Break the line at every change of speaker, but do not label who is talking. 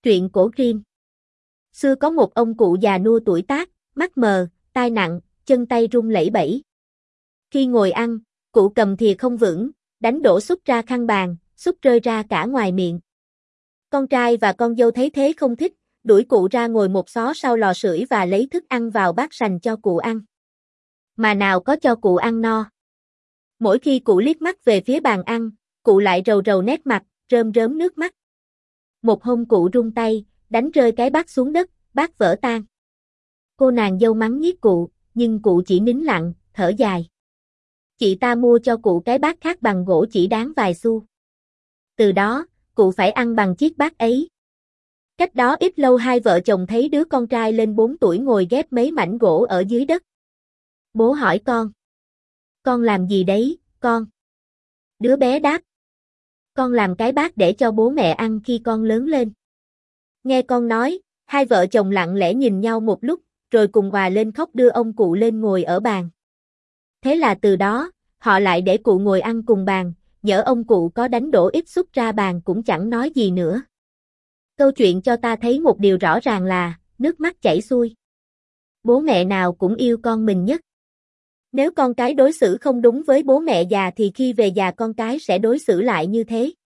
Truyện cổ Grimm. Xưa có một ông cụ già nua tuổi tác, mắt mờ, tai nặng, chân tay run lẩy bẩy. Khi ngồi ăn, cụ cầm thìa không vững, đánh đổ súp ra khăn bàn, súp rơi ra cả ngoài miệng. Con trai và con dâu thấy thế không thích, đuổi cụ ra ngồi một xó sau lò sưởi và lấy thức ăn vào bát sành cho cụ ăn. Mà nào có cho cụ ăn no. Mỗi khi cụ liếc mắt về phía bàn ăn, cụ lại rầu rầu nét mặt, rơm rớm nước mắt. Một hôm cụ run tay, đánh rơi cái bát xuống đất, bát vỡ tan. Cô nàng dâu mắng nhiếc cụ, nhưng cụ chỉ nín lặng, thở dài. Chị ta mua cho cụ cái bát khác bằng gỗ chỉ đáng vài xu. Từ đó, cụ phải ăn bằng chiếc bát ấy. Cách đó ít lâu hai vợ chồng thấy đứa con trai lên 4 tuổi ngồi ghép mấy mảnh gỗ ở dưới đất. Bố hỏi con. Con làm gì đấy, con? Đứa bé đáp. Con làm cái bát để cho bố mẹ ăn khi con lớn lên. Nghe con nói, hai vợ chồng lặng lẽ nhìn nhau một lúc, rồi cùng òa lên khóc đưa ông cụ lên ngồi ở bàn. Thế là từ đó, họ lại để cụ ngồi ăn cùng bàn, nhỡ ông cụ có đánh đổ ít súp ra bàn cũng chẳng nói gì nữa. Câu chuyện cho ta thấy một điều rõ ràng là, nước mắt chảy xuôi. Bố mẹ nào cũng yêu con mình nhất. Nếu con cái đối xử không đúng với bố mẹ già thì khi về già con cái sẽ đối xử lại như thế.